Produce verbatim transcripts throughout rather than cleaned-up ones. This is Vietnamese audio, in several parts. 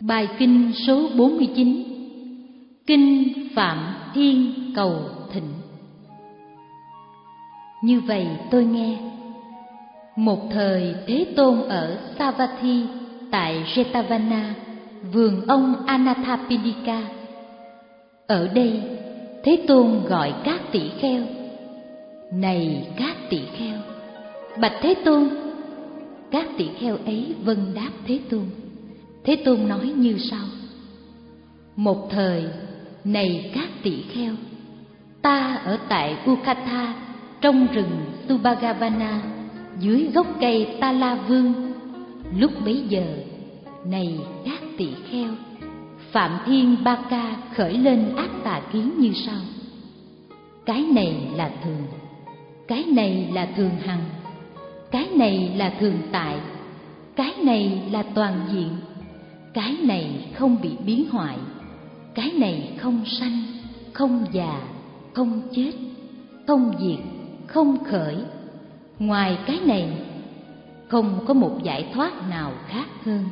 Bài kinh số bốn mươi chín. Kinh Phạm Thiên Cầu Thịnh. Như vậy tôi nghe, một thời Thế Tôn ở Savatthi tại Jetavana, vườn ông Anathapindika. Ở đây, Thế Tôn gọi các tỷ kheo: này các tỷ kheo, bạch Thế Tôn. Các tỷ kheo ấy vâng đáp Thế Tôn. Thế Tôn nói như sau: một thời, này các tỷ kheo, ta ở tại Ukatha trong rừng Subhagavana dưới gốc cây Tala Vương. Lúc bấy giờ, này các tỷ kheo, Phạm Thiên Ba Ca khởi lên ác tà kiến như sau: cái này là thường, cái này là thường hằng, cái này là thường tại, cái này là toàn diện, cái này không bị biến hoại, cái này không sanh, không già, không chết, không diệt, không khởi. Ngoài cái này, không có một giải thoát nào khác hơn.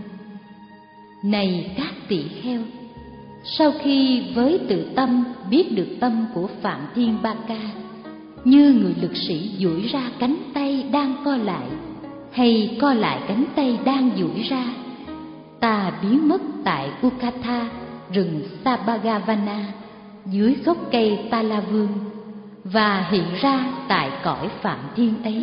Này các tỷ kheo, sau khi với tự tâm biết được tâm của Phạm Thiên Ba Ca, như người lực sĩ duỗi ra cánh tay đang co lại, hay co lại cánh tay đang duỗi ra, ta biến mất tại Ukatha, rừng Sabhagavana, dưới gốc cây Tala Vương, và hiện ra tại cõi Phạm Thiên ấy.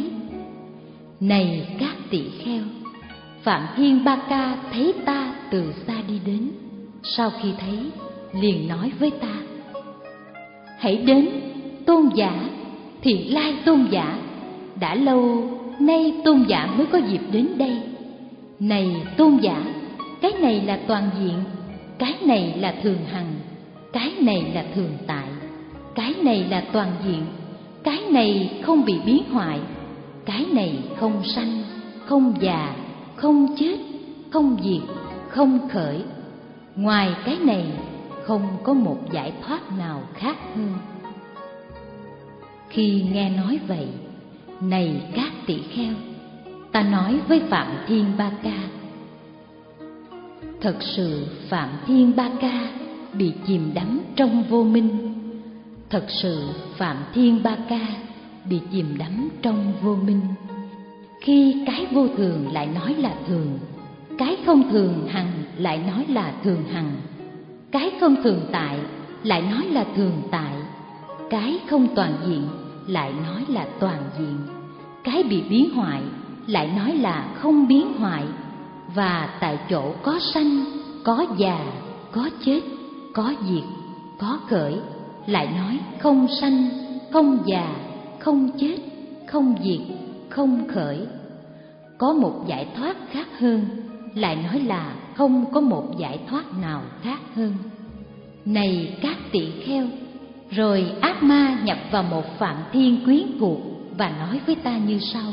Này các tỷ kheo, Phạm Thiên Ba Ca thấy ta từ xa đi đến. Sau khi thấy, liền nói với ta: hãy đến, tôn giả, Thiện Lai tôn giả. Đã lâu nay tôn giả mới có dịp đến đây. Này tôn giả, cái này là toàn diện, cái này là thường hằng, cái này là thường tại, cái này là toàn diện, cái này không bị biến hoại, cái này không sanh, không già, không chết, không diệt, không khởi. Ngoài cái này, không có một giải thoát nào khác hơn. Khi nghe nói vậy, này các tỷ kheo, ta nói với Phạm Thiên Ba Ca: thật sự Phạm Thiên Ba Ca bị chìm đắm trong vô minh. Thật sự Phạm Thiên Ba Ca bị chìm đắm trong vô minh. Khi cái vô thường lại nói là thường, cái không thường hằng lại nói là thường hằng, cái không thường tại lại nói là thường tại, cái không toàn diện lại nói là toàn diện, cái bị biến hoại lại nói là không biến hoại, và tại chỗ có sanh, có già, có chết, có diệt, có khởi lại nói không sanh, không già, không chết, không diệt, không khởi. Có một giải thoát khác hơn lại nói là không có một giải thoát nào khác hơn. Này các tỷ kheo, rồi ác ma nhập vào một Phạm Thiên quyến thuộc và nói với ta như sau: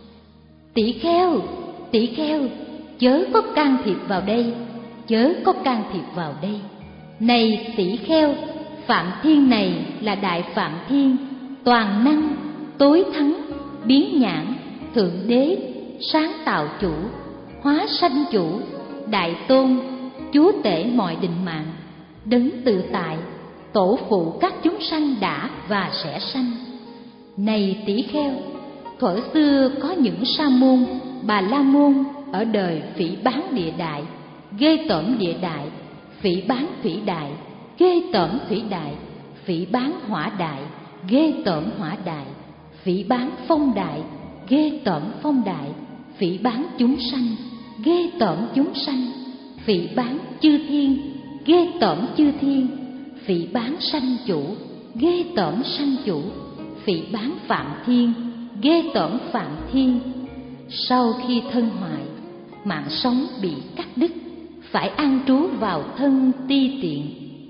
tỷ kheo, tỷ kheo, chớ có can thiệp vào đây, chớ có can thiệp vào đây. Này tỷ kheo, Phạm Thiên này là Đại Phạm Thiên, toàn năng, tối thắng, biến nhãn, thượng đế, sáng tạo chủ, hóa sanh chủ, đại tôn, chúa tể mọi định mạng, đấng tự tại, tổ phụ các chúng sanh đã và sẽ sanh. Này tỷ kheo, thuở xưa có những sa môn, bà la môn ở đời phỉ báng địa đại, ghê tởm địa đại, phỉ báng thủy đại, ghê tởm thủy đại, phỉ báng hỏa đại, ghê tởm hỏa đại, phỉ báng phong đại, ghê tởm phong đại, phỉ báng chúng sanh, ghê tởm chúng sanh, phỉ báng chư thiên, ghê tởm chư thiên, phỉ báng sanh chủ, ghê tởm sanh chủ, phỉ báng Phạm Thiên, ghê tởm Phạm Thiên. Sau khi thân hoại, mạng sống bị cắt đứt, phải an trú vào thân ti tiện.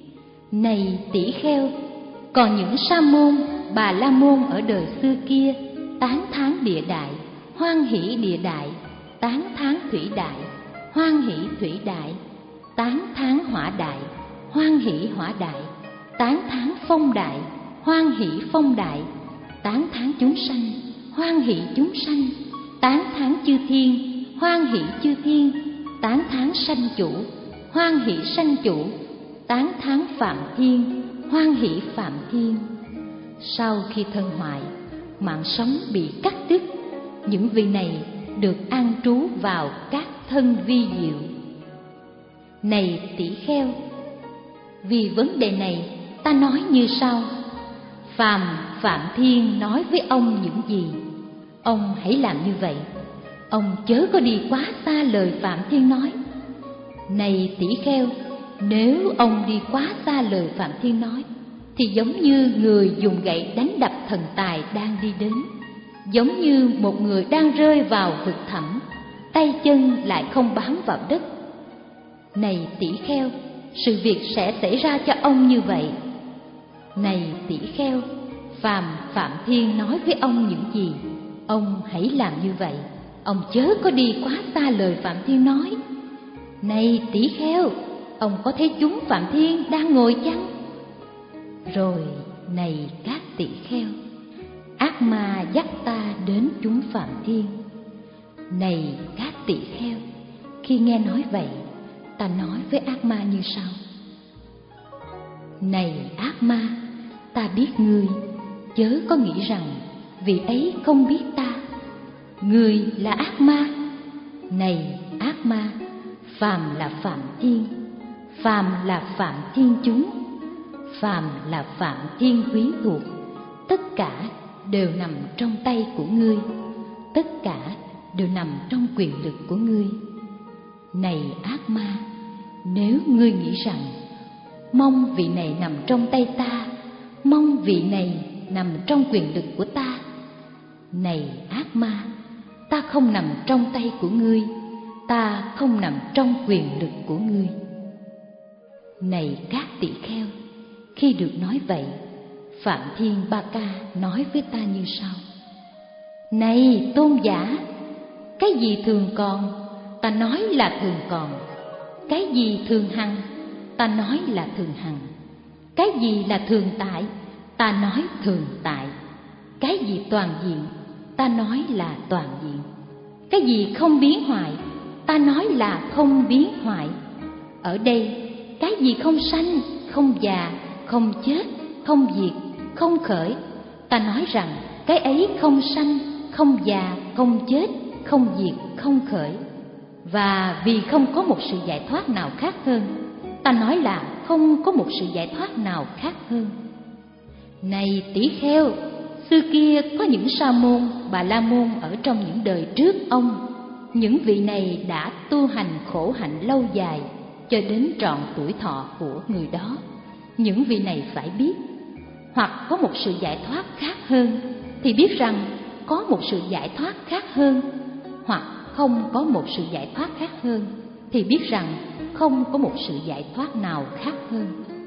Này tỷ kheo, còn những sa môn, bà la môn ở đời xưa kia tán thán địa đại, hoan hỷ địa đại, tán thán thủy đại, hoan hỷ thủy đại, tán thán hỏa đại, hoan hỷ hỏa đại, tán thán phong đại, hoan hỷ phong đại, tán thán chúng sanh, hoan hỷ chúng sanh, tán thán chư thiên, hoan hỷ chư thiên, tán thán sanh chủ, hoan hỷ sanh chủ, tán thán Phạm Thiên, hoan hỷ Phạm Thiên. Sau khi thân hoại, mạng sống bị cắt đứt, những vị này được an trú vào các thân vi diệu. Này tỷ kheo, vì vấn đề này ta nói như sau. Phàm Phạm Thiên nói với ông những gì, ông hãy làm như vậy. Ông chớ có đi quá xa lời Phạm Thiên nói. Này tỷ kheo, nếu ông đi quá xa lời Phạm Thiên nói, thì giống như người dùng gậy đánh đập thần tài đang đi đến, giống như một người đang rơi vào vực thẳm, tay chân lại không bám vào đất. Này tỷ kheo, sự việc sẽ xảy ra cho ông như vậy. Này tỷ kheo, phàm Phạm Thiên nói với ông những gì, ông hãy làm như vậy. Ông chớ có đi quá xa lời Phạm Thiên nói. Này tỷ kheo, ông có thấy chúng Phạm Thiên đang ngồi chăng? Rồi, này các tỷ kheo, ác ma dắt ta đến chúng Phạm Thiên. Này các tỷ kheo, khi nghe nói vậy, ta nói với ác ma như sau. Này ác ma, ta biết ngươi, chớ có nghĩ rằng vì ấy không biết ta. Ngươi là ác ma. Này ác ma, phàm là Phạm Thiên, phàm là Phạm Thiên chúng, phàm là Phạm Thiên quyến thuộc, tất cả đều nằm trong tay của ngươi, tất cả đều nằm trong quyền lực của ngươi. Này ác ma, nếu ngươi nghĩ rằng mong vị này nằm trong tay ta, mong vị này nằm trong quyền lực của ta. Này ác ma, ta không nằm trong tay của ngươi, ta không nằm trong quyền lực của ngươi. Này các tỷ kheo, khi được nói vậy, Phạm Thiên Ba Ca nói với ta như sau. Này tôn giả, cái gì thường còn, ta nói là thường còn. Cái gì thường hằng, ta nói là thường hằng. Cái gì là thường tại, ta nói thường tại. Cái gì toàn diện, ta nói là toàn diện. Cái gì không biến hoại, ta nói là không biến hoại. Ở đây, cái gì không sanh, không già, không chết, không diệt, không khởi, ta nói rằng cái ấy không sanh, không già, không chết, không diệt, không khởi. Và vì không có một sự giải thoát nào khác hơn, ta nói là không có một sự giải thoát nào khác hơn. Này tỷ kheo, xưa kia có những sa môn, bà la môn ở trong những đời trước ông. Những vị này đã tu hành khổ hạnh lâu dài cho đến trọn tuổi thọ của người đó. Những vị này phải biết, hoặc có một sự giải thoát khác hơn thì biết rằng có một sự giải thoát khác hơn, hoặc không có một sự giải thoát khác hơn thì biết rằng không có một sự giải thoát nào khác hơn.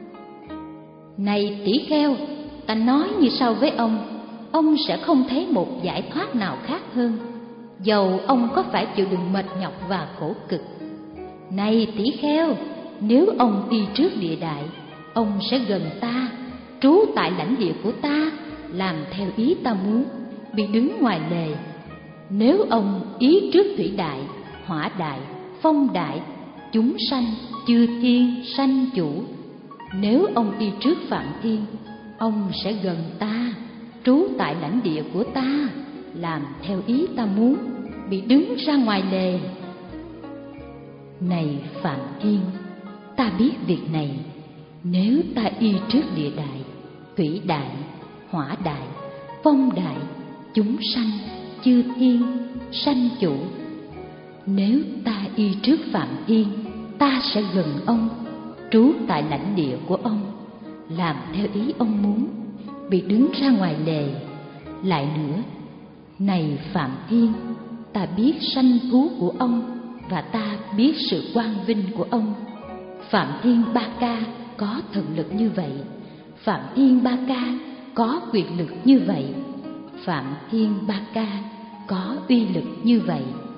Này tỷ kheo, ta nói như sau với ông, ông sẽ không thấy một giải thoát nào khác hơn, dầu ông có phải chịu đựng mệt nhọc và khổ cực. Này tỷ kheo, nếu ông đi trước địa đại, ông sẽ gần ta, trú tại lãnh địa của ta, làm theo ý ta muốn, bị đứng ngoài lề. Nếu ông ý trước thủy đại, hỏa đại, phong đại, chúng sanh, chư thiên, sanh chủ. Nếu ông đi trước Phạm Thiên, ông sẽ gần ta, trú tại lãnh địa của ta, làm theo ý ta muốn, bị đứng ra ngoài lề. Này Phạm Thiên, ta biết việc này. Nếu ta y trước địa đại, thủy đại, hỏa đại, phong đại, chúng sanh, chư thiên, sanh chủ. Nếu ta y trước Phạm Thiên, ta sẽ gần ông, trú tại lãnh địa của ông, làm theo ý ông muốn, bị đứng ra ngoài lề. Lại nữa, này Phạm Thiên, ta biết sanh thú của ông, và ta biết sự quang vinh của ông. Phạm Thiên Ba Ca có thần lực như vậy, Phạm Thiên Ba Ca có quyền lực như vậy, Phạm Thiên Ba Ca có uy lực như vậy.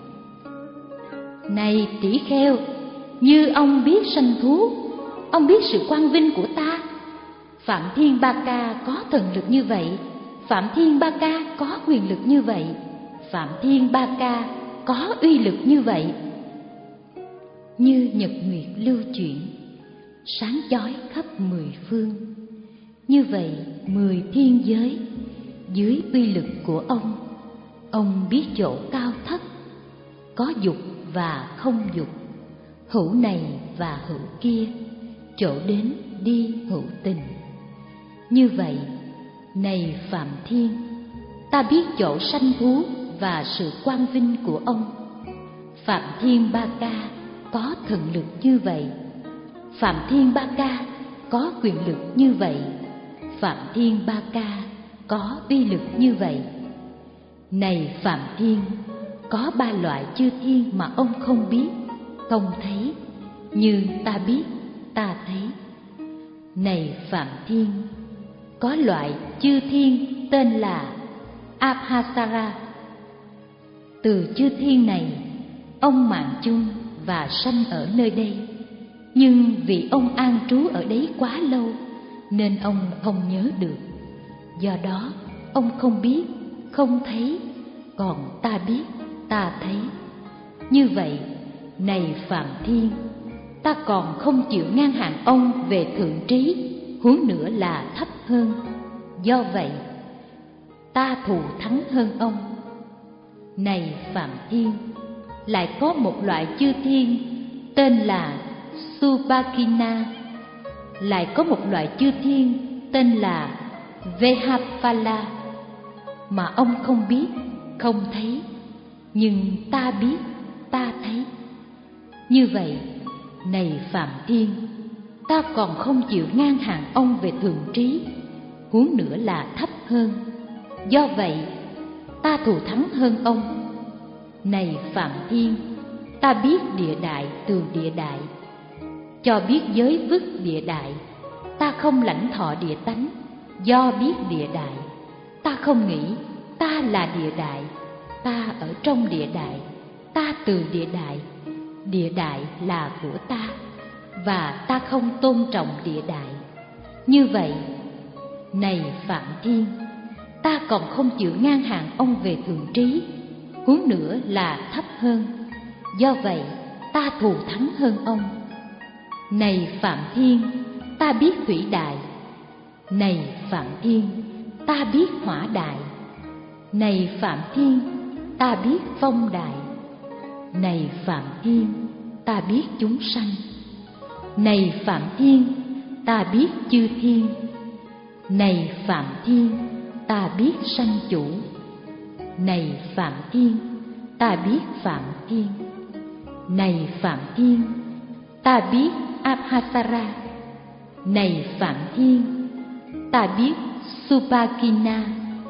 Này tỷ kheo, như ông biết sanh thú, ông biết sự quang vinh của ta. Phạm Thiên Ba Ca có thần lực như vậy, Phạm Thiên Ba Ca có quyền lực như vậy, Phạm Thiên Ba Ca có uy lực như vậy. như nhật nguyệt lưu chuyển, sáng chói khắp mười phương. Như vậy mười thiên giới dưới uy lực của ông, ông biết chỗ cao thấp, có dục và không dục, hữu này và hữu kia, chỗ đến đi hữu tình. Như vậy, này Phạm Thiên, ta biết chỗ sanh thú và sự quang vinh của ông. Phạm Thiên Ba Ca có thần lực như vậy, Phạm Thiên Ba Ca có quyền lực như vậy, Phạm Thiên Ba Ca có uy lực như vậy. Này Phạm Thiên, có ba loại chư thiên mà ông không biết, không thấy, như ta biết, ta thấy. Này Phạm Thiên, có loại chư thiên tên là Abhasara. Từ chư thiên này, ông mạng chung và sanh ở nơi đây, nhưng vì ông an trú ở đấy quá lâu nên ông không nhớ được. Do đó ông không biết, không thấy, còn ta biết, ta thấy. Như vậy, này Phạm Thiên, ta còn không chịu ngang hàng ông về thượng trí, huống nữa là thấp hơn. Do vậy, ta thù thắng hơn ông. Này Phạm Thiên, lại có một loại chư thiên tên là Subakina. Lại có một loại chư thiên tên là Vehapala mà ông không biết, không thấy, nhưng ta biết, ta thấy. Như vậy, này Phạm Thiên, ta còn không chịu ngang hàng ông về thượng trí, huống nữa là thấp hơn. Do vậy, ta thù thắng hơn ông. Này Phạm Thiên, ta biết địa đại từ địa đại, cho biết giới vứt địa đại. Ta không lãnh thọ địa tánh, do biết địa đại. Ta không nghĩ ta là địa đại, ta ở trong địa đại, ta từ địa đại, địa đại là của ta, và ta không tôn trọng địa đại. Như vậy, này Phạm Thiên, ta còn không chịu ngang hàng ông về thượng trí, huống nữa là thấp hơn. Do vậy, ta thù thắng hơn ông. Này Phạm Thiên, ta biết thủy đại. Này Phạm Thiên, ta biết hỏa đại. Này Phạm Thiên, ta biết phong đại. Này Phạm Thiên, ta biết chúng sanh. Này Phạm Thiên, ta biết chư thiên. Này Phạm Thiên, ta biết sanh chủ. Này Phạm Thiên, ta biết Phạm Thiên. Này Phạm Thiên, ta biết Abhasara. Này Phạm Thiên, ta biết Subakina.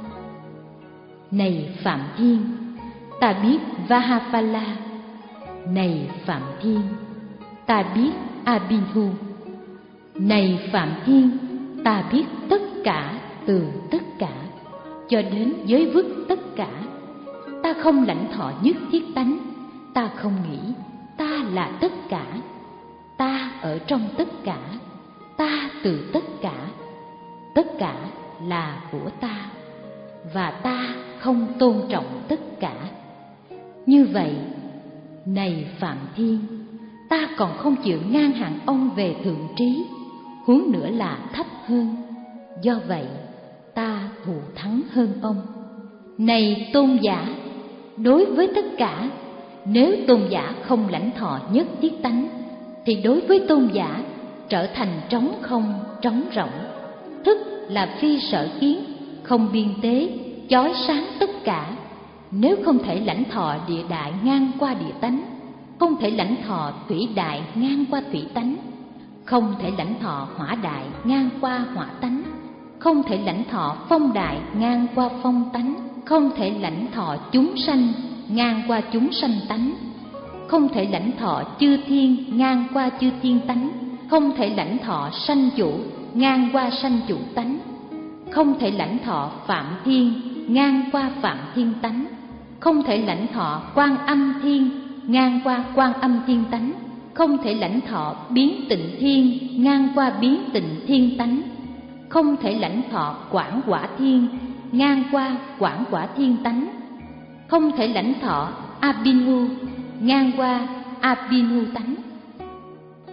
Này Phạm Thiên, ta biết Vahapala. Này Phạm Thiên, ta biết Abhinhu. Này Phạm Thiên, ta biết tất cả từ tất cả, cho đến giới vứt tất cả. Ta không lãnh thọ nhất thiết tánh, ta không nghĩ ta là tất cả, ta ở trong tất cả, ta từ tất cả, tất cả là của ta, và ta không tôn trọng tất cả. Như vậy, này Phạm Thiên, ta còn không chịu ngang hàng ông về thượng trí, huống nữa là thấp hơn. Do vậy, ta thù thắng hơn ông. Này tôn giả, đối với tất cả, nếu tôn giả không lãnh thọ nhất thiết tánh, thì đối với tôn giả trở thành trống không, trống rỗng. Thức là phi sở kiến, không biên tế, chói sáng tất cả. Nếu không thể lãnh thọ địa đại ngang qua địa tánh, không thể lãnh thọ thủy đại ngang qua thủy tánh, không thể lãnh thọ hỏa đại ngang qua hỏa tánh, không thể lãnh thọ phong đại ngang qua phong tánh, không thể lãnh thọ chúng sanh ngang qua chúng sanh tánh, không thể lãnh thọ chư thiên ngang qua chư thiên tánh, không thể lãnh thọ sanh chủ ngang qua sanh chủ tánh, không thể lãnh thọ Phạm Thiên ngang qua Phạm Thiên tánh, không thể lãnh thọ Quan Âm Thiên ngang qua Quan Âm Thiên tánh, không thể lãnh thọ Biến Tịnh Thiên ngang qua Biến Tịnh Thiên tánh, không thể lãnh thọ Quảng Quả Thiên ngang qua Quảng Quả Thiên tánh, không thể lãnh thọ Abhinhu ngang qua Abhinhu tánh,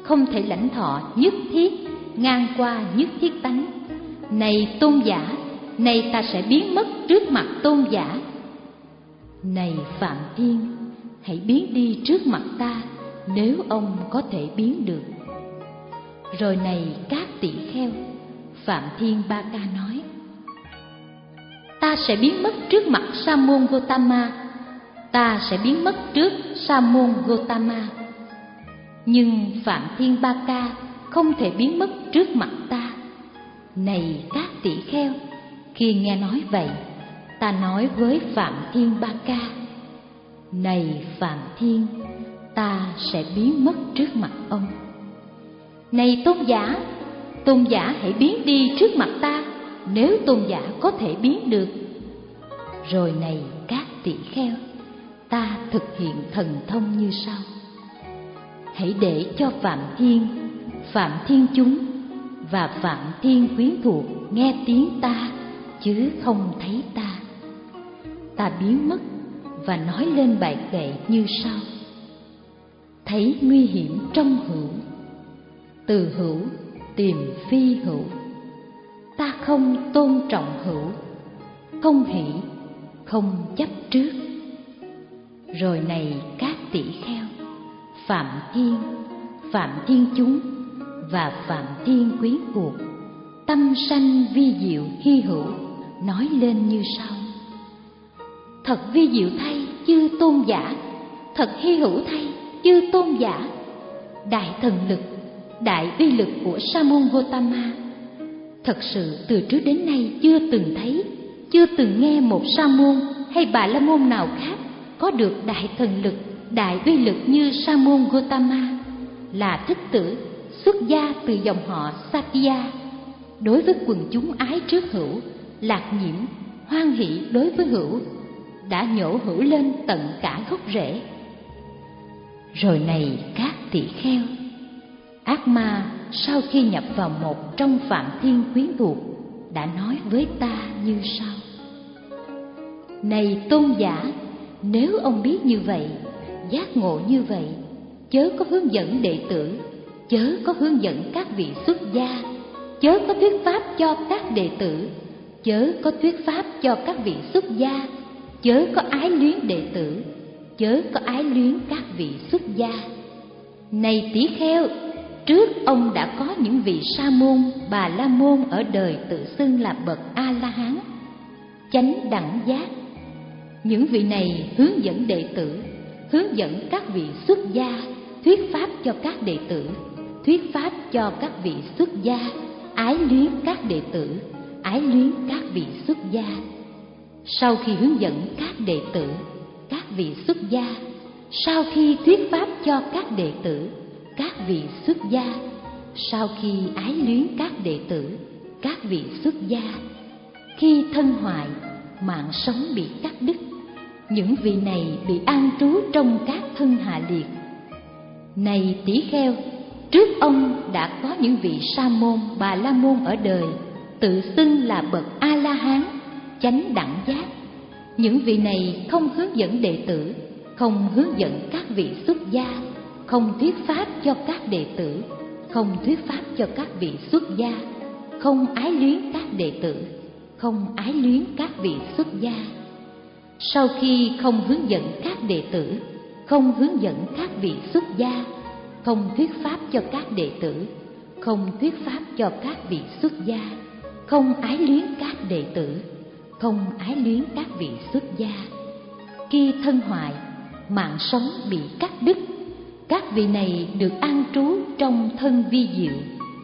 không thể lãnh thọ nhất thiết, ngang qua nhất thiết tánh. Này tôn giả, này ta sẽ biến mất trước mặt tôn giả. Này Phạm Thiên, hãy biến đi trước mặt ta, nếu ông có thể biến được. Rồi này các tỷ kheo, Phạm Thiên Ba Ca nói: Ta sẽ biến mất trước mặt Sa môn Gotama, ta sẽ biến mất trước Sa môn Gotama. Nhưng Phạm Thiên Ba Ca không thể biến mất trước mặt ta. Này các tỷ kheo, khi nghe nói vậy, ta nói với Phạm Thiên Ba Ca: Này Phạm Thiên, ta sẽ biến mất trước mặt ông. Này tôn giả, tôn giả hãy biến đi trước mặt ta, nếu tôn giả có thể biến được. Rồi này các tỷ kheo, ta thực hiện thần thông như sau: Hãy để cho Phạm Thiên, Phạm Thiên chúng và Phạm Thiên quyến thuộc nghe tiếng ta, chứ không thấy ta. Ta biến mất và nói lên bài kệ như sau: Thấy nguy hiểm trong hữu, từ hữu tìm phi hữu. Ta không tôn trọng hữu, không hỷ, không chấp trước. Rồi này các tỷ kheo, Phạm Thiên, Phạm Thiên chúng và Phạm Thiên quyến thuộc, tâm sanh vi diệu hy hữu, nói lên như sau: Thật vi diệu thay chư tôn giả, thật hy hữu thay chư tôn giả. Đại thần lực, đại uy lực của Sa môn Gotama, thật sự từ trước đến nay chưa từng thấy, chưa từng nghe một sa môn hay bà la môn nào khác có được đại thần lực, đại uy lực như Sa môn Gotama, là thích tử xuất gia từ dòng họ Sakya. Đối với quần chúng ái trước hữu, lạc nhiễm, hoan hỷ đối với hữu, đã nhổ hữu lên tận cả gốc rễ. Rồi này các tỷ kheo, ác ma sau khi nhập vào một trong Phạm Thiên quyến thuộc đã nói với ta như sau: Này tôn giả, nếu ông biết như vậy, giác ngộ như vậy, chớ có hướng dẫn đệ tử, chớ có hướng dẫn các vị xuất gia, chớ có thuyết pháp cho các đệ tử, chớ có thuyết pháp cho các vị xuất gia, chớ có ái luyến đệ tử, chớ có ái luyến các vị xuất gia. Này tỷ kheo, trước ông đã có những vị sa môn, bà la môn ở đời tự xưng là bậc A La Hán, chánh đẳng giác. Những vị này hướng dẫn đệ tử, hướng dẫn các vị xuất gia, thuyết pháp cho các đệ tử, thuyết pháp cho các vị xuất gia, ái luyến các đệ tử, ái luyến các vị xuất gia. Sau khi hướng dẫn các đệ tử, các vị xuất gia, sau khi thuyết pháp cho các đệ tử, các vị xuất gia, sau khi ái luyến các đệ tử, các vị xuất gia, khi thân hoại, mạng sống bị cắt đứt, những vị này bị an trú trong các thân hạ liệt. Này tỷ kheo, trước ông đã có những vị sa môn, bà la môn ở đời tự xưng là bậc A La Hán, chánh đẳng giác. Những vị này không hướng dẫn đệ tử, không hướng dẫn các vị xuất gia, không thuyết pháp cho các đệ tử, không thuyết pháp cho các vị xuất gia, không ái luyến các đệ tử, không ái luyến các vị xuất gia. Sau khi không hướng dẫn các đệ tử, không hướng dẫn các vị xuất gia, không thuyết pháp cho các đệ tử, không thuyết pháp cho các vị xuất gia, không ái luyến các đệ tử, không ái luyến các vị xuất gia, khi thân hoại, mạng sống bị cắt đứt, các vị này được an trú trong thân vi diệu.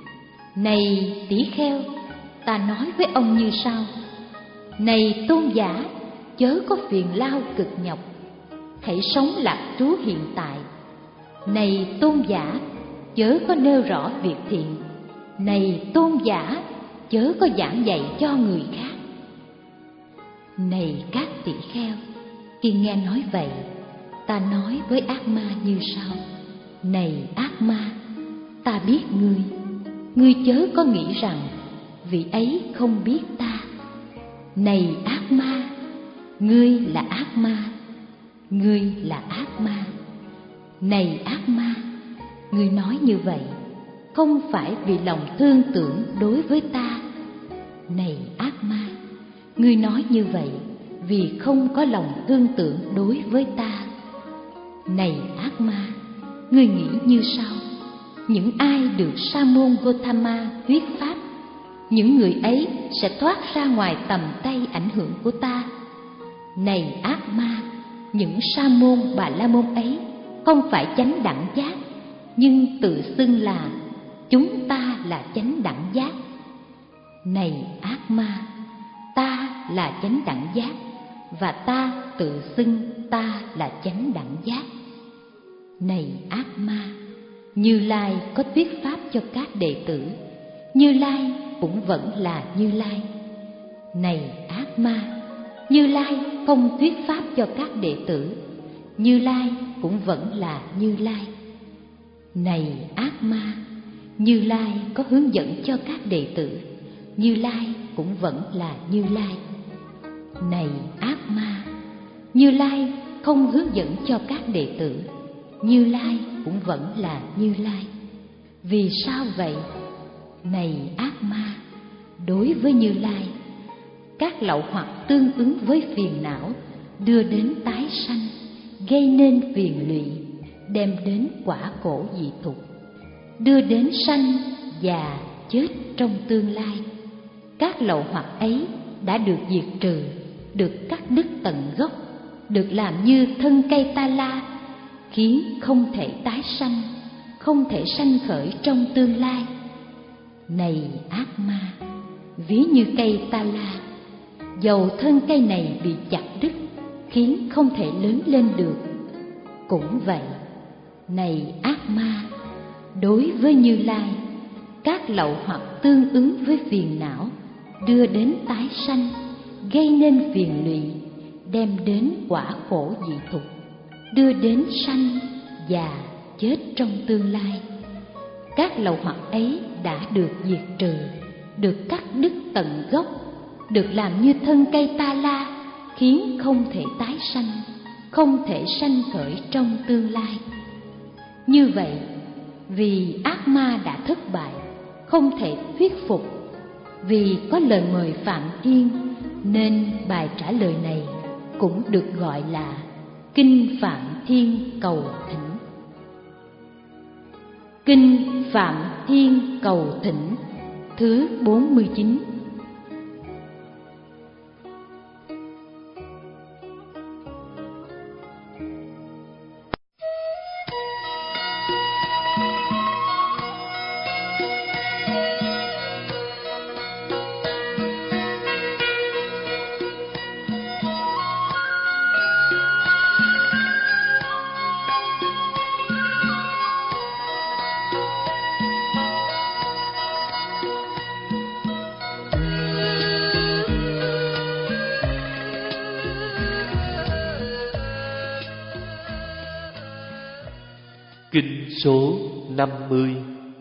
Này tỷ kheo, ta nói với ông như sau: Này tôn giả, chớ có phiền lao cực nhọc, hãy sống lạc trú hiện tại. Này tôn giả, chớ có nêu rõ việc thiện. Này tôn giả, chớ có giảng dạy cho người khác. Này các tỷ kheo, khi nghe nói vậy, ta nói với ác ma như sau: Này ác ma, ta biết ngươi, ngươi chớ có nghĩ rằng vị ấy không biết ta. Này ác ma, ngươi là ác ma, ngươi là ác ma. Này ác ma, ngươi nói như vậy không phải vì lòng thương tưởng đối với ta. Này ác ma, ngươi nói như vậy vì không có lòng thương tưởng đối với ta. Này ác ma, ngươi nghĩ như sau: những ai được Sa môn Gotama thuyết pháp, những người ấy sẽ thoát ra ngoài tầm tay ảnh hưởng của ta. Này ác ma, những Sa môn Bà La môn ấy không phải chánh đẳng giác, nhưng tự xưng là chúng ta là chánh đẳng giác. Này ác ma, ta là chánh đẳng giác, và ta tự xưng ta là chánh đẳng giác. Này ác ma, Như Lai có thuyết pháp cho các đệ tử, Như Lai cũng vẫn là Như Lai. Này ác ma, Như Lai không thuyết pháp cho các đệ tử, Như Lai cũng vẫn là Như Lai. Này ác ma, Như Lai có hướng dẫn cho các đệ tử, Như Lai cũng vẫn là Như Lai. Này ác ma, Như Lai không hướng dẫn cho các đệ tử, Như Lai cũng vẫn là Như Lai. Vì sao vậy? Này ác ma, đối với Như Lai, các lậu hoặc tương ứng với phiền não đưa đến tái sanh, gây nên phiền lụy, đem đến quả khổ dị thục, đưa đến sanh, già, chết trong tương lai. Các lậu hoặc ấy đã được diệt trừ, được cắt đứt tận gốc, được làm như thân cây ta la, khiến không thể tái sanh, không thể sanh khởi trong tương lai. Này ác ma, ví như cây ta la, dầu thân cây này bị chặt đứt, khiến không thể lớn lên được. Cũng vậy, này ác ma, đối với Như Lai, các lậu hoặc tương ứng với phiền não đưa đến tái sanh, gây nên phiền lụy, đem đến quả khổ dị thục, đưa đến sanh, già, chết trong tương lai. Các lậu hoặc ấy đã được diệt trừ, được cắt đứt tận gốc, được làm như thân cây ta la, khiến không thể tái sanh, không thể sanh khởi trong tương lai. Như vậy, vì ác ma đã thất bại, không thể thuyết phục, vì có lời mời Phạm Thiên, nên bài trả lời này cũng được gọi là Kinh Phạm Thiên Cầu Thỉnh. Kinh Phạm Thiên Cầu Thỉnh thứ bốn mươi chín. Kinh số năm mươi.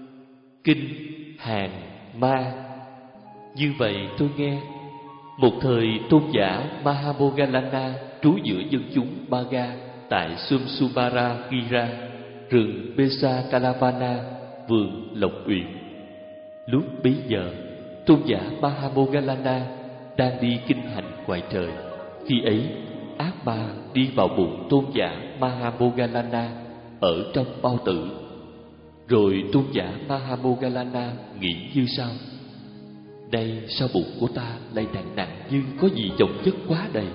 Kinh Hàng Ma. Như vậy tôi nghe, một thời tôn giả Mahamoggallana trú giữa dân chúng Baga tại Sumsumara Gira, rừng Besakalapana, vườn Lộc Uyển. Lúc bấy giờ, tôn giả Mahamoggallana đang đi kinh hành ngoài trời. Khi ấy, ác ma đi vào bụng tôn giả Mahamoggallana ở trong bao tử. Rồi tôn giả Mahamoggallana nghĩ như sau: đây sao bụng của ta lại nặng nặng như có gì chồng chất quá đầy.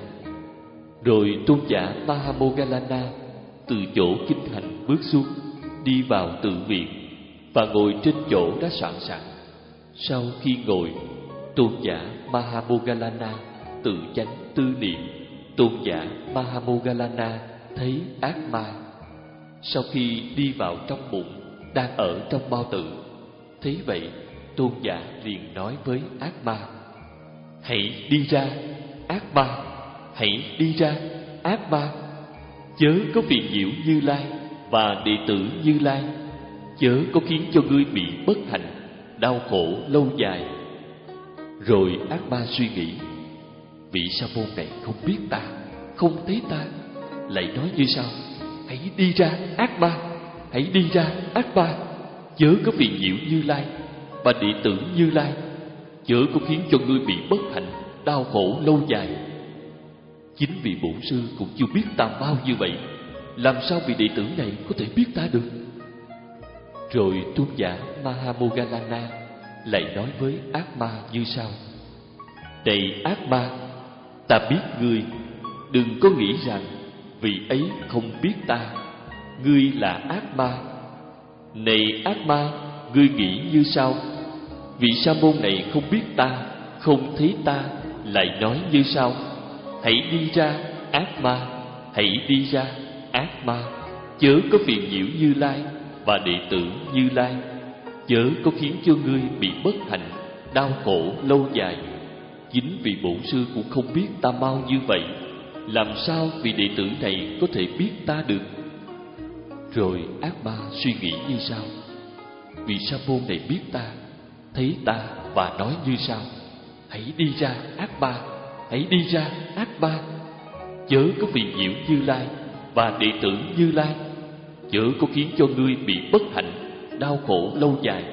Rồi tôn giả Mahamoggallana từ chỗ kinh hành bước xuống, đi vào tự viện và ngồi trên chỗ đã soạn sẵn. Sau khi ngồi, tôn giả Mahamoggallana tự chánh tư niệm. Tôn giả Mahamoggallana thấy ác ma sau khi đi vào trong bụng đang ở trong bao tử. Thấy vậy, tôn giả liền nói với ác ma: hãy đi ra, ác ma, hãy đi ra, ác ma. Chớ có phiền nhiễu Như Lai và đệ tử Như Lai, chớ có khiến cho ngươi bị bất hạnh, đau khổ lâu dài. Rồi ác ma suy nghĩ: vị sa môn này không biết ta, không thấy ta, lại nói như sau: hãy đi ra, ác ma, hãy đi ra, ác ma. chớ có phiền nhiễu Như Lai và đệ tử Như Lai, chớ có khiến cho ngươi bị bất hạnh, đau khổ lâu dài. Chính vì bổn sư cũng chưa biết ta mau như vậy, làm sao vị đệ tử này có thể biết ta được? Rồi tôn giả Mahamoggallana lại nói với ác ma như sau: Này ác ma, ta biết ngươi, đừng có nghĩ rằng vì ấy không biết ta, ngươi là ác ma. Này ác ma, ngươi nghĩ như sau: vị sa môn này không biết ta, không thấy ta, lại nói như sau: hãy đi ra ác ma, hãy đi ra ác ma, chớ có phiền nhiễu Như Lai và đệ tử Như Lai, chớ có khiến cho ngươi bị bất hạnh, đau khổ lâu dài. Chính vì bổn sư cũng không biết ta mau như vậy, làm sao vị đệ tử này có thể biết ta được? Rồi ác ma suy nghĩ như sau: vị sa môn này biết ta, thấy ta và nói như sau: hãy đi ra ác ma, hãy đi ra ác ma, chớ có phiền nhiễu Như Lai và đệ tử Như Lai, chớ có khiến cho ngươi bị bất hạnh, đau khổ lâu dài.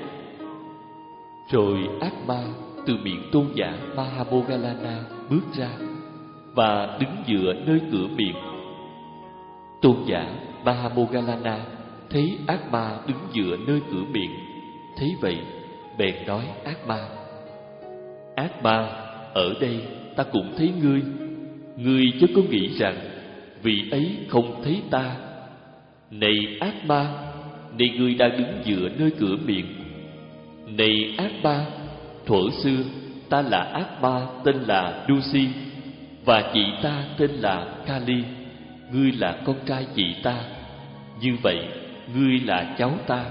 Rồi ác ma từ miệng tôn giả Mahamoggallana bước ra và đứng dựa nơi cửa miệng. Tôn giả Mahamoggallana thấy ác ma đứng dựa nơi cửa miệng, thấy vậy bèn nói ác ma: Ác ma, ở đây ta cũng thấy ngươi, ngươi chớ có nghĩ rằng vị ấy không thấy ta. Này ác ma, này ngươi đang đứng dựa nơi cửa miệng. Này ác ma, thuở xưa ta là ác ma tên là Dusi, và chị ta tên là Kali. Ngươi là con trai chị ta, như vậy ngươi là cháu ta.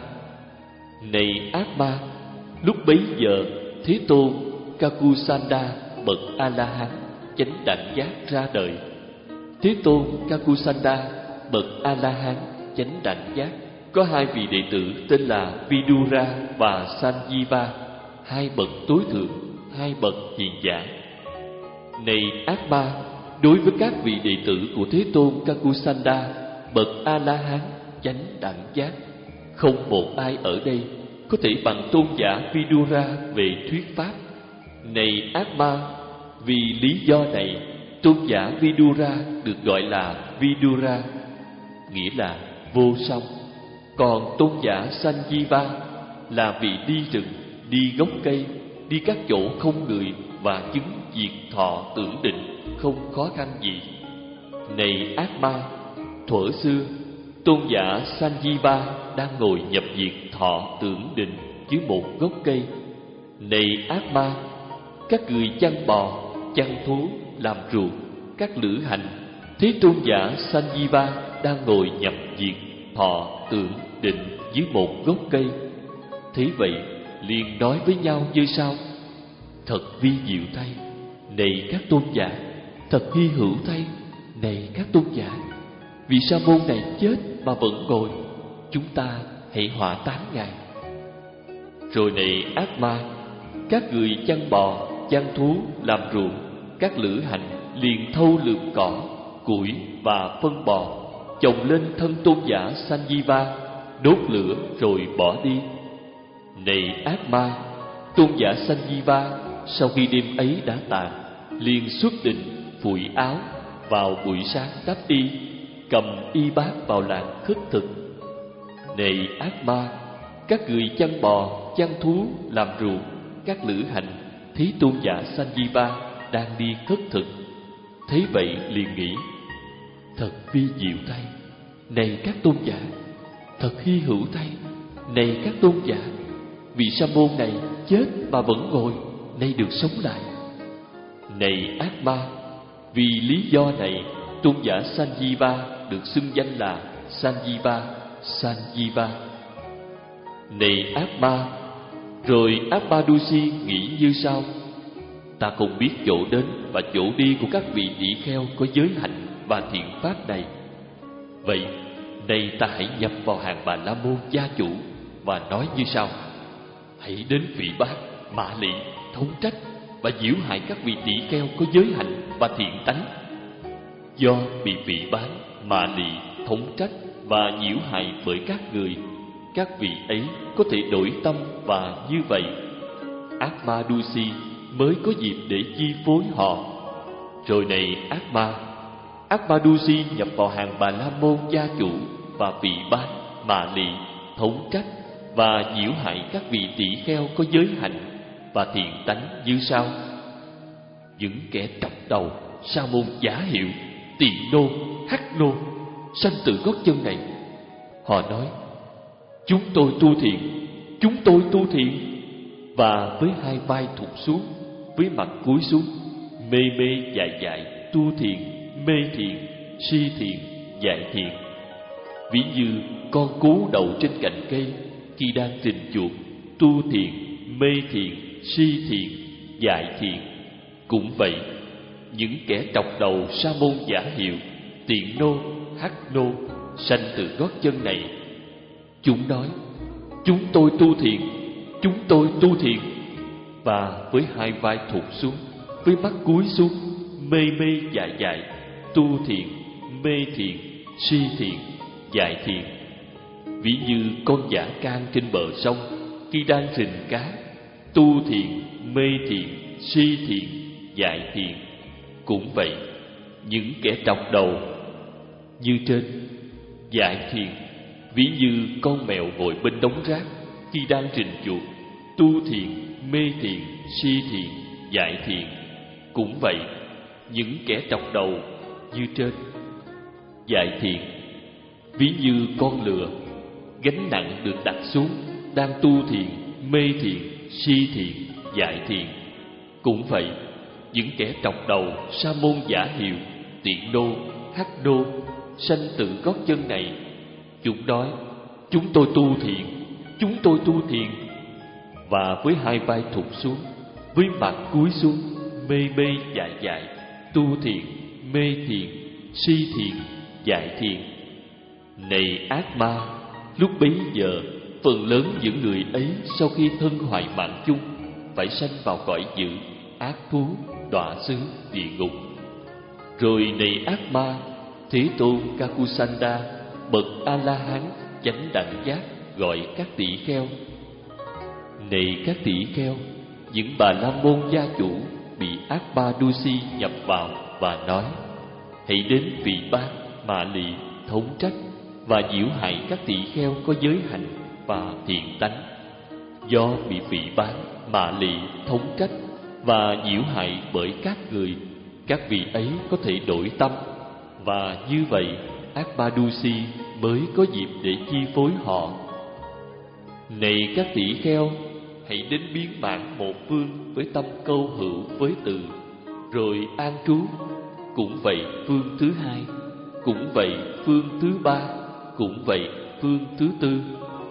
Này ác ma, lúc bấy giờ Thế Tôn Kakusanda bậc A La Hán chánh đẳng giác ra đời. Thế Tôn Kakusanda bậc A La Hán chánh đẳng giác có hai vị đệ tử tên là Vidura và Sanjiva, hai bậc tối thượng, hai bậc hiền giả. Này ác ma, đối với các vị đệ tử của Thế Tôn Kakusanda bậc A La Hán chánh đẳng giác, không một ai ở đây có thể bằng tôn giả Vidura về thuyết pháp. Này ác ma, vì lý do này, tôn giả Vidura được gọi là Vidura, nghĩa là vô song. Còn tôn giả Sanjiva là vị đi rừng, đi gốc cây, đi các chỗ không người và chứng diệt thọ tưởng định, không khó khăn gì. Này ác ma, thuở xưa tôn giả Sanjiva đang ngồi nhập diệt thọ tưởng định dưới một gốc cây. Này ác ma, các người chăn bò, chăn thú, làm ruộng, các lữ hành, thấy tôn giả Sanjiva đang ngồi nhập diệt thọ tưởng định dưới một gốc cây. Thế vậy liền nói với nhau như sau: thật vi diệu thay, này các tôn giả, thật hy hữu thay, này các tôn giả. Vì sa môn này chết mà vẫn ngồi, chúng ta hãy hỏa táng ngài. Rồi này ác ma, các người chăn bò, chăn thú, làm ruộng, các lữ hành liền thâu lượm cỏ, củi và phân bò, chồng lên thân tôn giả Sanjiva, đốt lửa rồi bỏ đi. Này ác ma, tôn giả Sanjiva sau khi đêm ấy đã tàn, liền xuất định phủi áo, vào buổi sáng đắp y, cầm y bát vào làng khất thực. Này ác ma, các người chăn bò, chăn thú, làm ruộng, các lữ hành thấy tôn giả Sanjiva đang đi khất thực, thấy vậy liền nghĩ: thật vi diệu thay, này các tôn giả, thật hy hữu thay, này các tôn giả. Vị sa môn này chết mà vẫn ngồi, nay được sống lại. Này ác ma, vì lý do này, tôn giả Sanjiva được xưng danh là Sanjiva Sanjiva. Này ác ma, rồi ác ma Dusi nghĩ như sau: ta không biết chỗ đến và chỗ đi của các vị tỷ kheo có giới hạnh và thiện pháp này. Vậy nay ta hãy nhập vào hàng Bà La Môn gia chủ và nói như sau: hãy đến phỉ báng, mạ lị, thống trách và nhiễu hại các vị tỷ kheo có giới hạnh và thiện tánh. Do bị phỉ báng, mạ lị, thống trách và nhiễu hại bởi các người, các vị ấy có thể đổi tâm, và như vậy ác ma Dusi mới có dịp để chi phối họ. Rồi này ác ma, ác ma Dusi nhập vào hàng Bà La Môn gia chủ và vị bán, mạ lị, thống trách và nhiễu hại các vị tỷ kheo có giới hạnh và thiện tánh như sau. Những kẻ trọc đầu, sa môn giả hiệu, tỳ nô, hắc nô, sanh từ gót chân này. Họ nói: chúng tôi tu thiện, chúng tôi tu thiện, và với hai vai thụt xuống, với mặt cúi xuống, mê mê dại dại, tu thiện, mê thiện, si thiện, dại thiện. Ví như con cú đậu trên cành cây khi đang trình chuột, tu thiện, mê thiện, si thiện, dại thiện. Cũng vậy, những kẻ trọc đầu sa môn giả hiệu, tiện nô, hắc nô, sanh từ gót chân này. Chúng nói: chúng tôi tu thiện, chúng tôi tu thiện, và với hai vai thụt xuống, với mắt cúi xuống, mê mê dại dại, tu thiện, mê thiện, si thiện, dại thiện. Ví như con dã can trên bờ sông khi đang rình cá, tu thiện, mê thiện, si thiện, dại thiện. Cũng vậy, những kẻ trọc đầu như trên, dại thiện. Ví như con mèo ngồi bên đống rác khi đang rình chuột, tu thiện, mê thiện, si thiện, dại thiện. Cũng vậy, những kẻ trọc đầu như trên, dại thiện. Ví như con lừa, gánh nặng được đặt xuống, đang tu thiện, mê thiện, si thiện, dại thiện. Cũng vậy, những kẻ trọc đầu sa môn giả hiệu, tiện nô, hắc nô, sanh từ gót chân này. Chúng nói: chúng tôi tu thiện, chúng tôi tu thiện, và với hai vai thụt xuống, với mặt cúi xuống, mê mê dại dại, tu thiện, mê thiện, si thiện, dại thiện. Này ác ma, lúc bấy giờ phần lớn những người ấy sau khi thân hoại mạng chung phải sanh vào cõi dữ, ác thú, đọa xứ, địa ngục. Rồi này ác ma, Thế Tôn Kakusanda, bậc A La Hán chánh đẳng giác, gọi các tỷ kheo: này các tỷ kheo, những Bà La Môn gia chủ bị ác ma Dusi nhập vào và nói: hãy đến vị bán, mạ lị, thống trách và nhiễu hại các tỷ kheo có giới hạnh và thiện tánh. Do bị vị bán, mạ lị, thống trách và nhiễu hại bởi các người, các vị ấy có thể đổi tâm, và như vậy ác ma Dusi mới có dịp để chi phối họ. Này các tỷ kheo, hãy đến biến mạng một phương với tâm câu hữu với từ, rồi an trú. Cũng vậy phương thứ hai, cũng vậy phương thứ ba, cũng vậy phương thứ tư.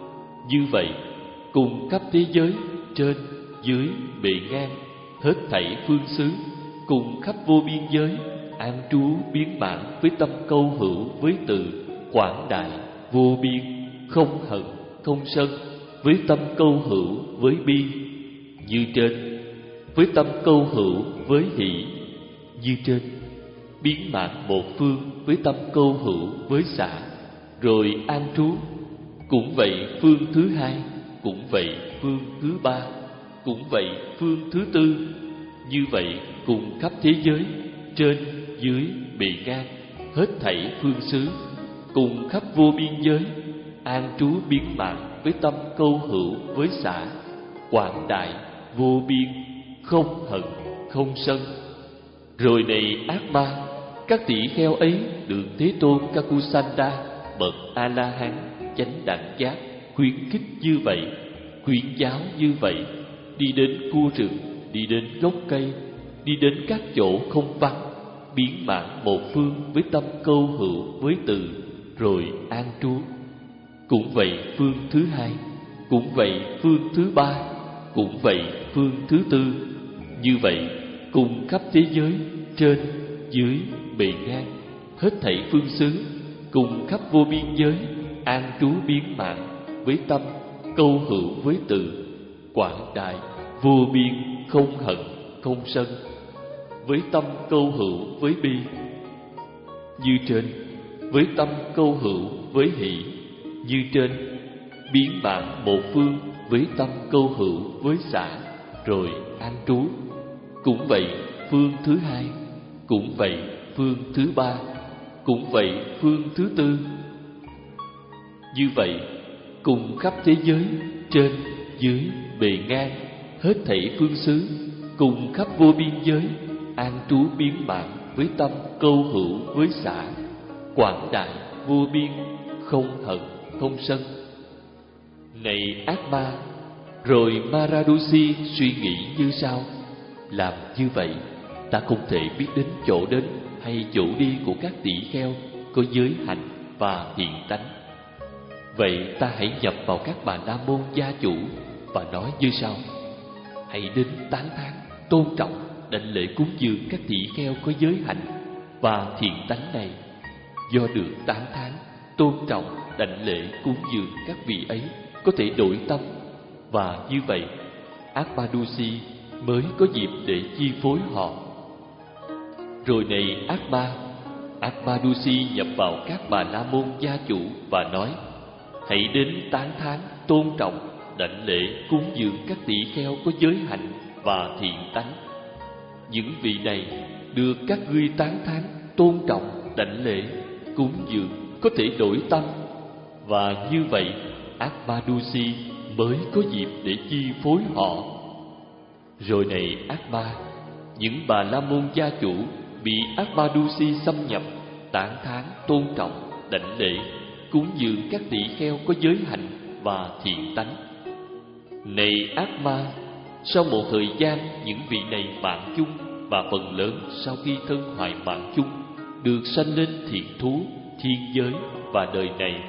Như vậy cùng khắp thế giới, trên, dưới, bề ngang, hết thảy phương xứ, cùng khắp vô biên giới, an trú biến mạng với tâm câu hữu với từ, quảng đại, vô biên, không hận, không sân, với tâm câu hữu với bi. Như trên, với tâm câu hữu với hỷ. Như trên, biến mạng một phương với tâm câu hữu với xả, rồi an trú. Cũng vậy phương thứ hai, cũng vậy phương thứ ba, cũng vậy phương thứ tư. Như vậy cùng khắp thế giới, trên, dưới, bề ngang, hết thảy phương xứ, cùng khắp vô biên giới, an trú biến mạng với tâm câu hữu với xả, quảng đại, vô biên, không hận, không sân. Rồi này ác ma, các tỷ kheo ấy được Thế Tôn Kakusanda, bậc A La Hán chánh đẳng giác khuyến khích như vậy, khuyến giáo như vậy, đi đến khu rừng, đi đến gốc cây, đi đến các chỗ không vắng, biến mạng một phương với tâm câu hữu với từ, rồi an trú. Cũng vậy phương thứ hai, cũng vậy phương thứ ba, cũng vậy phương thứ tư. Như vậy cùng khắp thế giới, trên, dưới, bề ngang, hết thảy phương xứ, cùng khắp vô biên giới, an trú biến mạng với tâm câu hữu với từ, quảng đại, vô biên, không hận, không sân, với tâm câu hữu với bi. Như trên, với tâm câu hữu với hỷ. Như trên, biến mạng một phương với tâm câu hữu với xã, rồi an trú. Cũng vậy phương thứ hai, cũng vậy phương thứ ba, cũng vậy phương thứ tư. Như vậy, cùng khắp thế giới, trên, dưới, bề ngang, hết thảy phương xứ, cùng khắp vô biên giới, an trú biến mạng với tâm câu hữu với xã, quảng đại vô biên, không hận không sân. Này ác ma, rồi Maradusi suy nghĩ như sau: làm như vậy, ta không thể biết đến chỗ đến hay chỗ đi của các tỷ kheo có giới hạnh và thiện tánh. Vậy ta hãy nhập vào các bà la môn gia chủ và nói như sau: hãy đến tán thán, tôn trọng, đảnh lễ cúng dường các tỷ kheo có giới hạnh và thiện tánh này. Do được tán thán, tôn trọng, đảnh lễ cúng dường các vị ấy có thể đổi tâm, và như vậy Akmadusi mới có dịp để chi phối họ. Rồi này ác ma, Akmadusi nhập vào các bà la môn gia chủ và nói: hãy đến tán thán, tôn trọng, đảnh lễ cúng dường các tỷ kheo có giới hạnh và thiện tánh. Những vị này được các ngươi tán thán, tôn trọng, đảnh lễ cúng dường có thể đổi tâm, và như vậy Akmadusi mới có dịp để chi phối họ. Rồi này ác ma, những bà la môn gia chủ bị Akmadusi xâm nhập, tán thán, tôn trọng, đảnh lễ cúng dường các tỷ kheo có giới hạnh và thiện tánh. Này ác ma, sau một thời gian, những vị này mạng chung, và phần lớn sau khi thân hoại mạng chung được sanh lên thiện thú, thiên giới và đời này.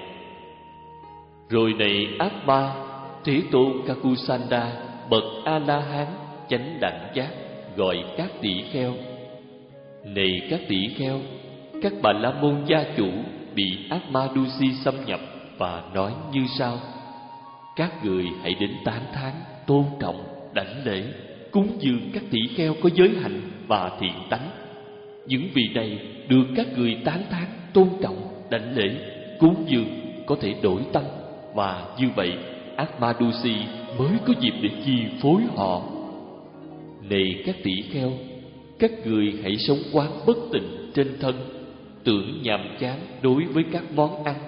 Rồi này ác ma, Thế Tôn Kakusanda bậc A La Hán chánh đẳng giác gọi các tỷ kheo: này các tỷ kheo, các bà la môn gia chủ bị Akmadusi xâm nhập và nói như sau: các người hãy đến tán thán, tôn trọng, đảnh lễ cúng dường các tỷ kheo có giới hạnh và thiện tánh. Những vị này được các người tán thán, tôn trọng, đảnh lễ cúng dường có thể đổi tâm, và như vậy Akmadusi mới có dịp để chi phối họ. Này các tỷ kheo, các người hãy sống quán bất tịnh trên thân, tưởng nhàm chán đối với các món ăn,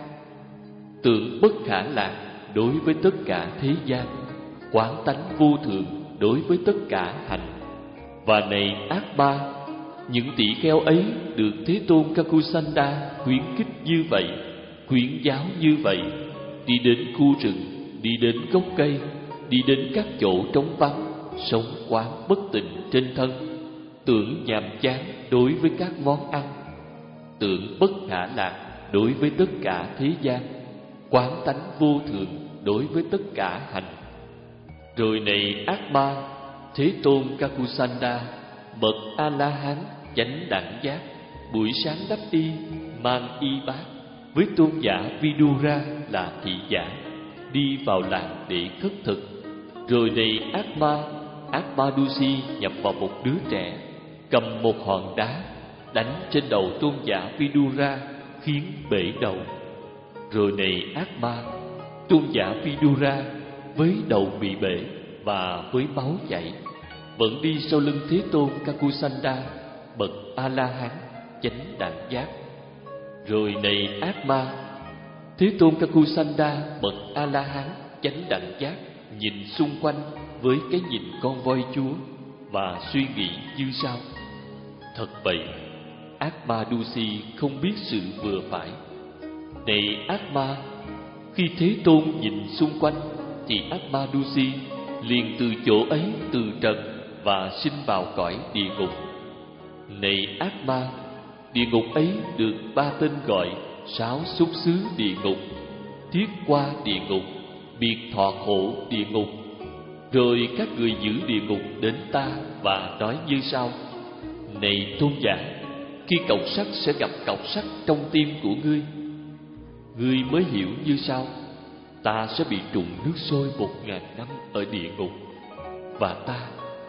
tưởng bất khả lạc đối với tất cả thế gian, quán tánh vô thường đối với tất cả hành. Và này ác ma, những tỷ kheo ấy được Thế Tôn Kakusanda khuyến khích như vậy, khuyến giáo như vậy, đi đến khu rừng, đi đến gốc cây, đi đến các chỗ trống vắng, sống quán bất tịnh trên thân, tưởng nhàm chán đối với các món ăn, tưởng bất khả lạc đối với tất cả thế gian, quán tánh vô thường đối với tất cả hành. Rồi này ác ma, Thế Tôn Kakusanda bậc A La Hán chánh đẳng giác buổi sáng đắp y, mang y bát với tôn giả Vidura là thị giả, đi vào làng để khất thực. Rồi này ác ma, Akmadusi nhập vào một đứa trẻ, cầm một hòn đá đánh trên đầu tôn giả Vidura khiến bể đầu. Rồi này ác ma, tôn giả Vidura với đầu bị bể và với máu chảy vẫn đi sau lưng Thế Tôn Kakusanda bậc A La Hán chánh đẳng giác. Rồi này ác ma, Thế Tôn Kakusanda bậc A La Hán chánh đẳng giác nhìn xung quanh với cái nhìn con voi chúa và suy nghĩ như sau: thật vậy, Akmadusi không biết sự vừa phải. Này ác ma, khi Thế Tôn nhìn xung quanh thì Akmadusi liền từ chỗ ấy từ trần và sinh vào cõi địa ngục. Này ác ma, địa ngục ấy được ba tên gọi: sáu súc xứ địa ngục, thiết qua địa ngục, biệt thọ khổ địa ngục. Rồi các người giữ địa ngục đến ta và nói như sau: này tôn giả, khi cọng sắt sẽ gặp cọng sắt trong tim của ngươi, ngươi mới hiểu như sau: ta sẽ bị trùng nước sôi một ngàn năm ở địa ngục. Và ta,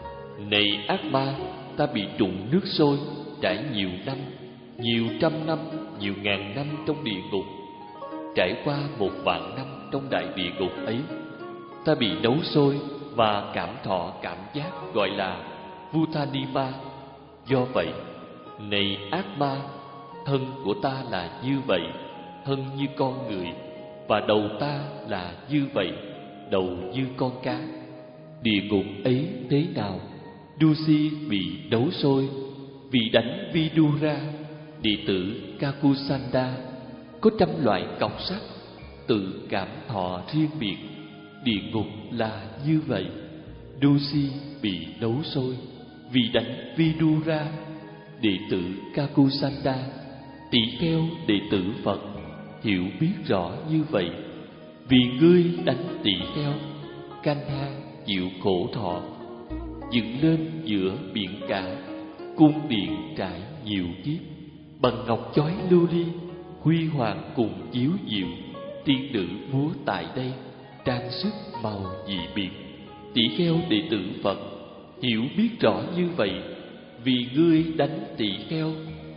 này ác ma, ta bị trùng nước sôi trải nhiều năm, nhiều trăm năm, nhiều ngàn năm trong địa ngục. Trải qua một vạn năm, trong đại địa ngục ấy. Ta bị nấu sôi và cảm thọ cảm giác gọi là Bhutanima. Do vậy, này ác ma, thân của ta là như vậy, thân như con người, và đầu ta là như vậy, đầu như con cá. Địa ngục ấy thế nào? Dusi bị nấu sôi, vì đánh Vidura, đệ tử Kakusanda có trăm loại cọc sắt, tự cảm thọ riêng biệt. Địa ngục là như vậy. Dusi bị nấu sôi, vì đánh Vidura, đệ tử Kakusanda, tỷ kheo đệ tử Phật hiểu biết rõ như vậy. Vì ngươi đánh tỷ kheo, Kanha chịu khổ thọ, dựng lên giữa biển cả, cung điện trải nhiều kiếp, bằng ngọc chói lưu ly, huy hoàng cùng chiếu diệu. Tiên nữ múa tại đây, trang sức màu dị biệt. Tỷ kheo đệ tử Phật hiểu biết rõ như vậy. Vì ngươi đánh tỷ kheo,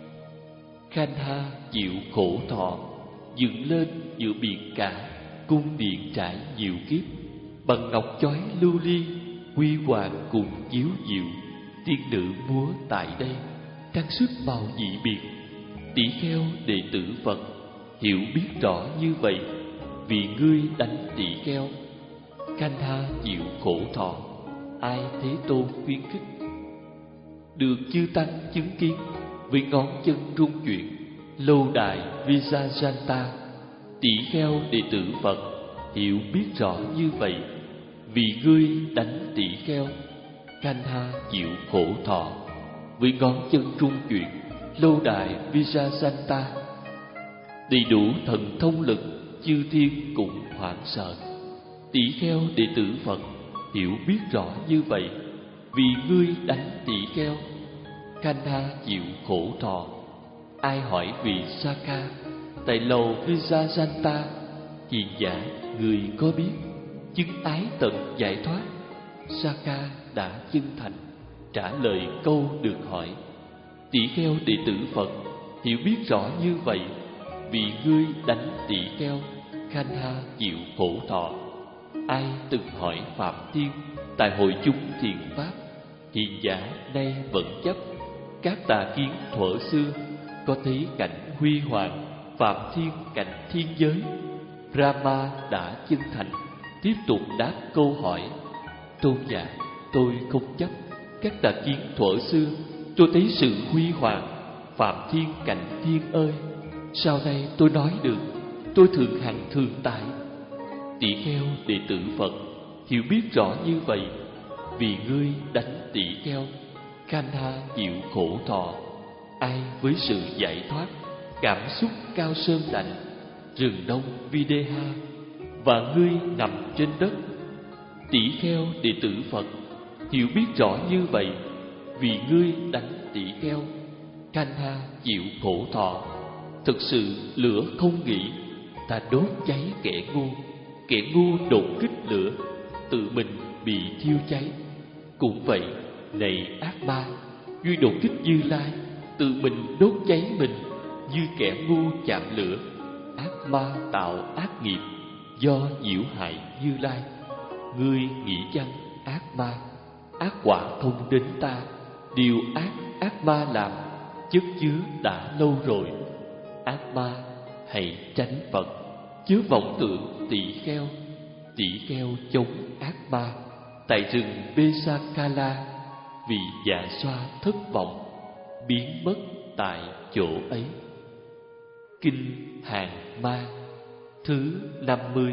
Kanha chịu khổ thọ, dựng lên giữa biển cả, cung điện trải nhiều kiếp, bằng ngọc chói lưu ly, huy hoàng cùng chiếu diệu. Tiên nữ múa tại đây, trang sức màu dị biệt. Tỷ kheo đệ tử Phật hiểu biết rõ như vậy. Vì ngươi đánh tỷ kheo, Kanha chịu khổ thọ. Ai Thế Tôn khuyến khích? Được chư tăng chứng kiến, với ngón chân rung chuyển, lâu đài Vijayanta. Tỷ kheo đệ tử Phật hiểu biết rõ như vậy. Vì ngươi đánh tỷ kheo, Kanha chịu khổ thọ. Với ngón chân rung chuyển, lâu đài Vijayanta. Đầy đủ thần thông lực, chư thiên cũng hoảng sợ. Tỷ kheo đệ tử Phật hiểu biết rõ như vậy. Vì ngươi đánh tỷ kheo, Kanha chịu khổ thọ. Ai hỏi vì Saka tại lầu Vijayanta? Hiền giả, người có biết chứng ái tận giải thoát? Saka đã chân thành trả lời câu được hỏi. Tỷ kheo đệ tử Phật hiểu biết rõ như vậy. Vì ngươi đánh tỷ kheo, Kanha chịu khổ thọ. Ai từng hỏi Phạm Thiên tại hội chúng thiền pháp? Hiền giả, nay vẫn chấp các tà kiến thuở xưa, có thấy cảnh huy hoàng Phạm Thiên cảnh thiên giới. Rama đã chân thành tiếp tục đáp câu hỏi. Tôn giả, tôi không chấp các tà kiến thuở xưa, tôi thấy sự huy hoàng Phạm Thiên cảnh thiên ơi. Sau này tôi nói được, tôi thường hằng thường tại. Tỷ kheo đệ tử Phật hiểu biết rõ như vậy. Vì ngươi đánh tỷ kheo, Kanha chịu khổ thọ. Ai với sự giải thoát, cảm xúc cao sơn lạnh, rừng đông Videha, và ngươi nằm trên đất. Tỷ kheo đệ tử Phật hiểu biết rõ như vậy. Vì ngươi đánh tỷ kheo, Kanha chịu khổ thọ. Thực sự lửa không nghỉ, ta đốt cháy kẻ ngu. Kẻ ngu đột kích lửa, tự mình bị thiêu cháy. Cũng vậy, này ác ma, ngươi đột kích Như Lai, tự mình đốt cháy mình. Như kẻ ngu chạm lửa, ác ma tạo ác nghiệp, do nhiễu hại Như Lai. Ngươi nghĩ chăng ác ma, ác quả không đến ta? Điều ác ác ma làm, chất chứa đã lâu rồi. Ác ma, hãy tránh Phật, chớ vọng tưởng tỷ kheo. Tỷ kheo chống ác ma tại rừng Besakala, vì dạ xoa thất vọng, biến mất tại chỗ ấy. Kinh Hàng Ma thứ năm mươi.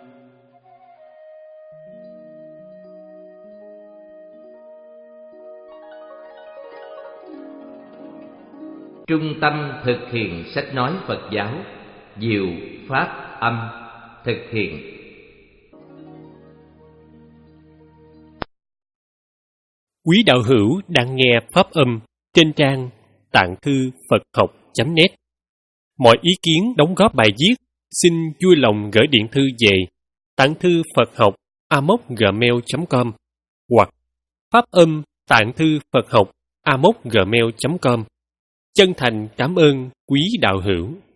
Trung tâm thực hiện sách nói Phật giáo, Diệu Pháp Âm thực hiện. Quý đạo hữu đang nghe Pháp Âm trên trang tạng thư Phật học chấm net. Mọi ý kiến đóng góp bài viết xin vui lòng gửi điện thư về tạng thư Phật học a m o c gmail chấm com hoặc Pháp Âm tạng thư Phật học a m o c gmail chấm com. Chân thành cảm ơn quý đạo hữu.